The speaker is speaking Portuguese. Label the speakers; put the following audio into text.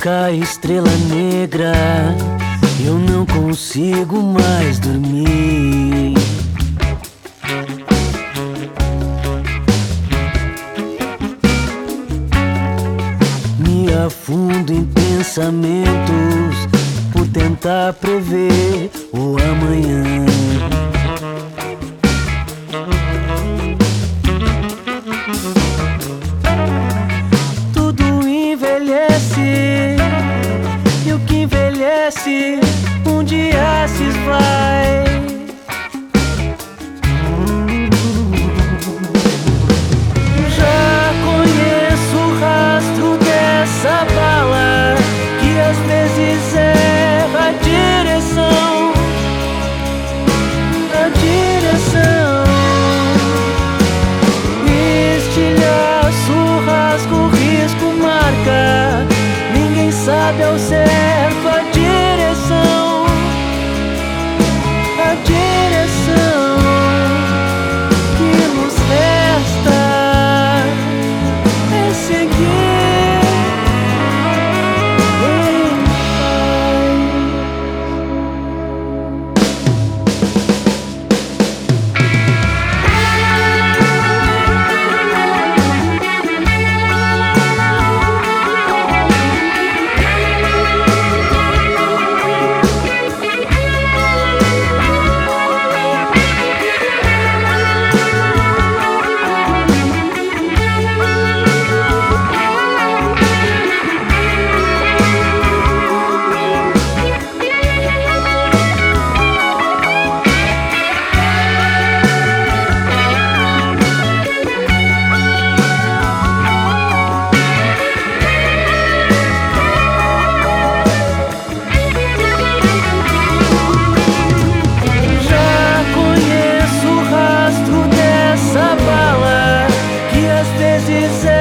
Speaker 1: cai estrela negra, eu não consigo mais dormir. Me afundo em pensamentos por tentar prever o amanhã. Tudo envelhece e o que envelhece um dia se esvai. Já conheço o rastro dessa bala que às vezes erra a direção. Estilhaço, rasgo, risco, marca. Ninguém sabe ao certo a direção. A direção que nos resta é seguir em paz. Às vezes